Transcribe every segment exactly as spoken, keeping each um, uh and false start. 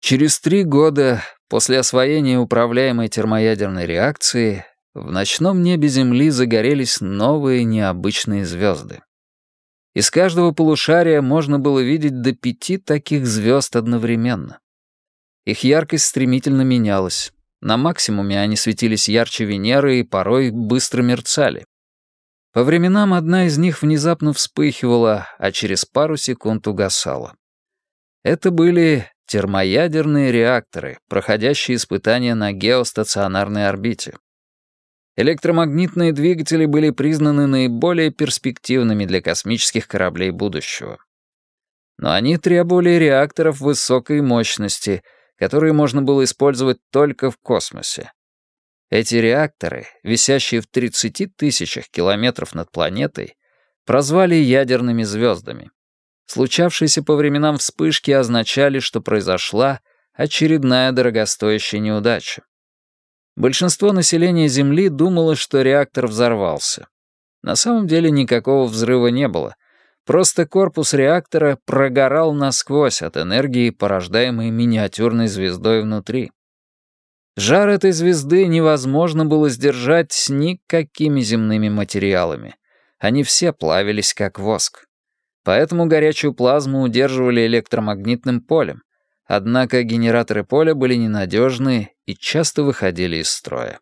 Через три года после освоения управляемой термоядерной реакции в ночном небе Земли загорелись новые необычные звезды. Из каждого полушария можно было видеть до пяти таких звезд одновременно. Их яркость стремительно менялась. На максимуме они светились ярче Венеры и порой быстро мерцали. По временам одна из них внезапно вспыхивала, а через пару секунд угасала. Это были термоядерные реакторы, проходящие испытания на геостационарной орбите. Электромагнитные двигатели были признаны наиболее перспективными для космических кораблей будущего. Но они требовали реакторов высокой мощности, которые можно было использовать только в космосе. Эти реакторы, висящие в тридцати тысячах километров над планетой, прозвали ядерными звездами. Случавшиеся по временам вспышки означали, что произошла очередная дорогостоящая неудача. Большинство населения Земли думало, что реактор взорвался. На самом деле никакого взрыва не было. Просто корпус реактора прогорал насквозь от энергии, порождаемой миниатюрной звездой внутри. Жар этой звезды невозможно было сдержать никакими земными материалами. Они все плавились, как воск. Поэтому горячую плазму удерживали электромагнитным полем, однако генераторы поля были ненадежны и часто выходили из строя.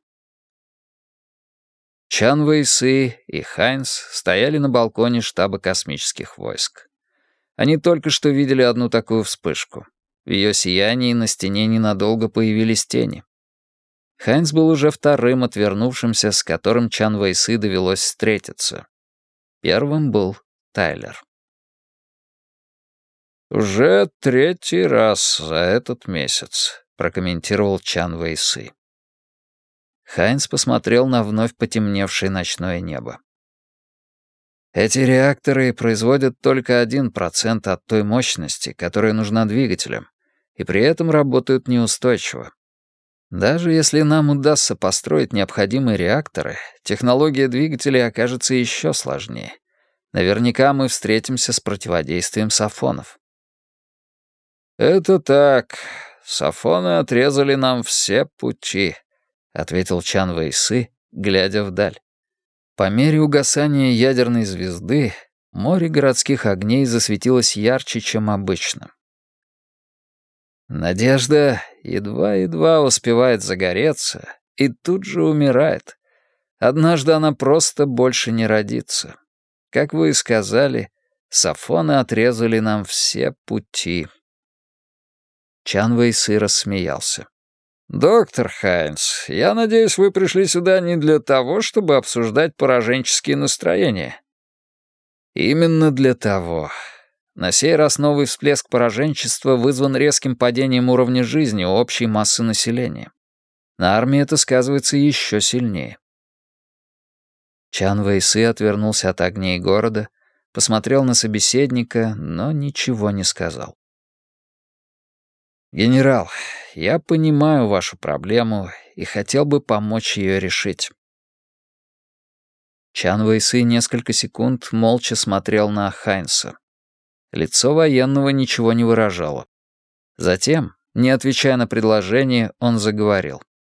Чан Вэйсы и Хайнс стояли на балконе штаба космических войск. Они только что видели одну такую вспышку. В ее сиянии на стене ненадолго появились тени. Хайнс был уже вторым отвернувшимся, с которым Чан Вэйсы довелось встретиться. Первым был Тайлер. «Уже третий раз за этот месяц», — прокомментировал Чан Вэйсы. Хайнс посмотрел на вновь потемневшее ночное небо. «Эти реакторы производят только один процент от той мощности, которая нужна двигателям, и при этом работают неустойчиво. Даже если нам удастся построить необходимые реакторы, технология двигателей окажется еще сложнее. Наверняка мы встретимся с противодействием сафонов». «Это так. Сафоны отрезали нам все пути», — ответил Чан Вэйсы, глядя вдаль. По мере угасания ядерной звезды море городских огней засветилось ярче, чем обычно. Надежда едва-едва успевает загореться и тут же умирает. Однажды она просто больше не родится. Как вы и сказали, сафоны отрезали нам все пути. Чан Вэйсы рассмеялся. «Доктор Хайнс, я надеюсь, вы пришли сюда не для того, чтобы обсуждать пораженческие настроения». «Именно для того. На сей раз новый всплеск пораженчества вызван резким падением уровня жизни у общей массы населения. На армии это сказывается еще сильнее». Чан Вэйсы отвернулся от огней города, посмотрел на собеседника, но ничего не сказал. «Генерал, я понимаю вашу проблему и хотел бы помочь ее решить». Чан Вэйсы несколько секунд молча смотрел на Хайнса. Лицо военного ничего не выражало. Затем, не отвечая на предложение, он заговорил.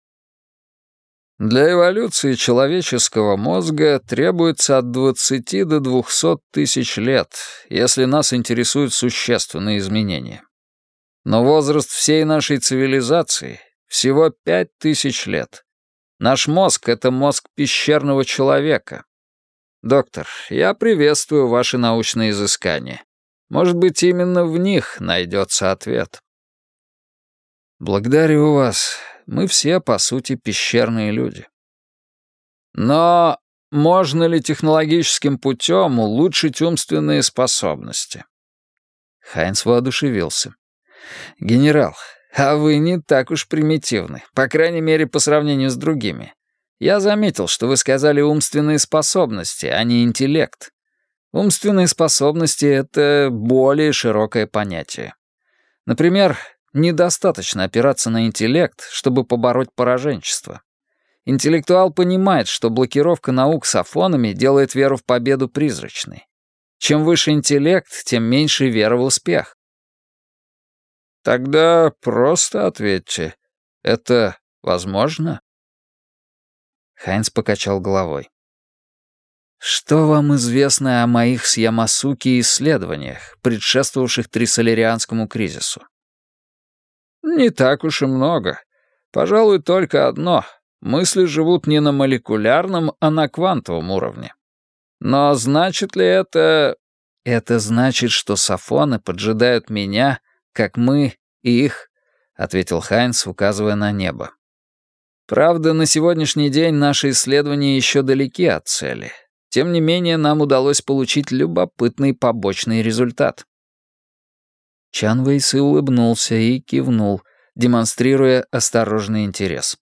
«Для эволюции человеческого мозга требуется от двадцати до двухсот тысяч лет, если нас интересуют существенные изменения. Но возраст всей нашей цивилизации всего пять тысяч лет. Наш мозг — это мозг пещерного человека. Доктор, я приветствую ваши научные изыскания. Может быть, именно в них найдется ответ». «Благодарю вас. Мы все, по сути, пещерные люди». «Но можно ли технологическим путем улучшить умственные способности?» Хайнс воодушевился. «Генерал, а вы не так уж примитивны, по крайней мере, по сравнению с другими. Я заметил, что вы сказали умственные способности, а не интеллект. Умственные способности — это более широкое понятие. Например, недостаточно опираться на интеллект, чтобы побороть пораженчество. Интеллектуал понимает, что блокировка наук сафонами делает веру в победу призрачной. Чем выше интеллект, тем меньше вера в успех. Тогда просто ответьте. Это возможно? Хайнц покачал головой. Что вам известно о моих с Ямасуки исследованиях, предшествовавших Трисолерианскому кризису? Не так уж и много. Пожалуй, только одно. Мысли живут не на молекулярном, а на квантовом уровне. Но значит ли это... Это значит, что сафоны поджидают меня, как мы и их, — ответил Хайнц, указывая на небо. Правда, на сегодняшний день наши исследования еще далеки от цели. Тем не менее, нам удалось получить любопытный побочный результат. Чан Вэйсы улыбнулся и кивнул, демонстрируя осторожный интерес.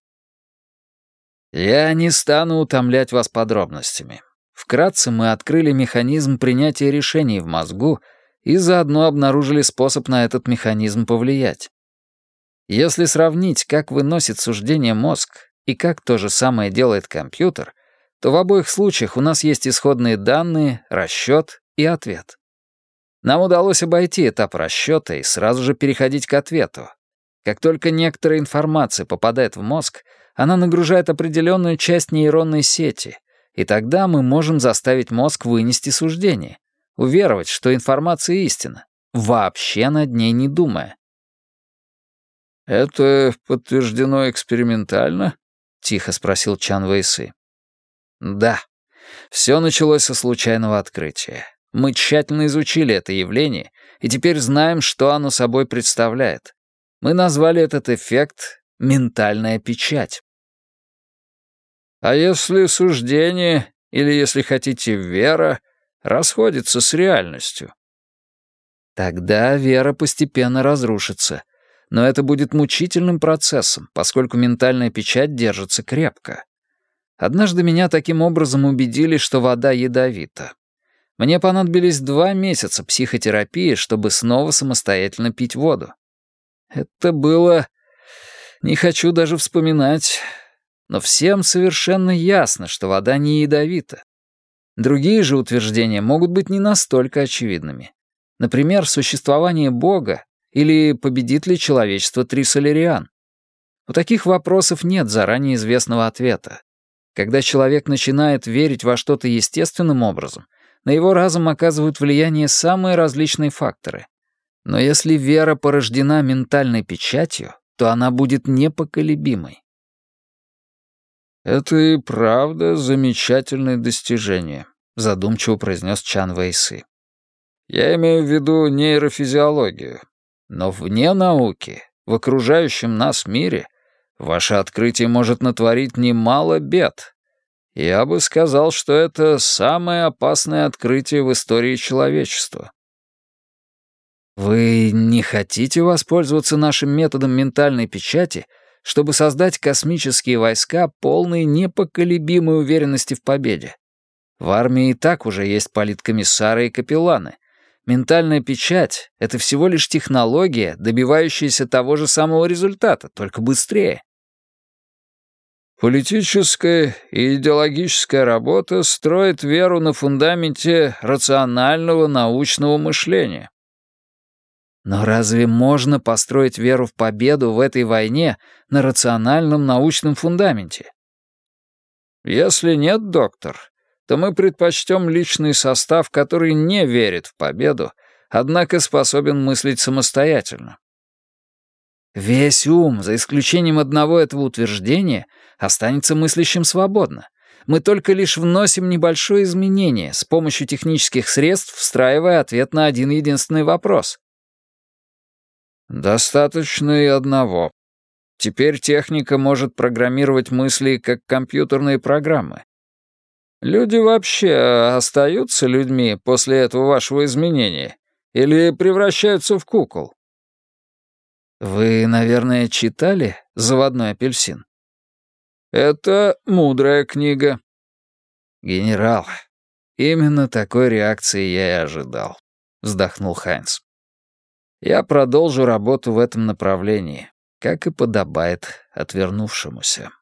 «Я не стану утомлять вас подробностями. Вкратце мы открыли механизм принятия решений в мозгу и заодно обнаружили способ на этот механизм повлиять. Если сравнить, как выносит суждение мозг и как то же самое делает компьютер, то в обоих случаях у нас есть исходные данные, расчет и ответ. Нам удалось обойти этап расчета и сразу же переходить к ответу. Как только некоторая информация попадает в мозг, она нагружает определенную часть нейронной сети, и тогда мы можем заставить мозг вынести суждение, уверовать, что информация истина, вообще над ней не думая. «Это подтверждено экспериментально?» — тихо спросил Чан Вэйсы. «Да. Все началось со случайного открытия. Мы тщательно изучили это явление и теперь знаем, что оно собой представляет. Мы назвали этот эффект «ментальная печать». А если суждение, или, если хотите, вера, расходится с реальностью? Тогда вера постепенно разрушится. Но это будет мучительным процессом, поскольку ментальная печать держится крепко. Однажды меня таким образом убедили, что вода ядовита. Мне понадобились два месяца психотерапии, чтобы снова самостоятельно пить воду. Это было... Не хочу даже вспоминать. Но всем совершенно ясно, что вода не ядовита. Другие же утверждения могут быть не настолько очевидными. Например, существование Бога или победит ли человечество Трисолериан. У таких вопросов нет заранее известного ответа. Когда человек начинает верить во что-то естественным образом, на его разум оказывают влияние самые различные факторы. Но если вера порождена ментальной печатью, то она будет непоколебимой. «Это и правда замечательное достижение», — задумчиво произнес Чан Вэйсы. «Я имею в виду нейрофизиологию. Но вне науки, в окружающем нас мире, ваше открытие может натворить немало бед. Я бы сказал, что это самое опасное открытие в истории человечества». «Вы не хотите воспользоваться нашим методом ментальной печати, чтобы создать космические войска, полные непоколебимой уверенности в победе? В армии и так уже есть политкомиссары и капелланы. Ментальная печать — это всего лишь технология, добивающаяся того же самого результата, только быстрее». «Политическая и идеологическая работа строит веру на фундаменте рационального научного мышления». Но разве можно построить веру в победу в этой войне на рациональном научном фундаменте? Если нет, доктор, то мы предпочтем личный состав, который не верит в победу, однако способен мыслить самостоятельно. Весь ум, за исключением одного этого утверждения, останется мыслящим свободно. Мы только лишь вносим небольшое изменение, с помощью технических средств встраивая ответ на один единственный вопрос. Достаточно и одного. Теперь техника может программировать мысли как компьютерные программы. Люди вообще остаются людьми после этого вашего изменения или превращаются в кукол? Вы, наверное, читали «Заводной апельсин»? Это мудрая книга. Генерал, именно такой реакции я и ожидал, вздохнул Хайнц. Я продолжу работу в этом направлении, как и подобает отвернувшемуся.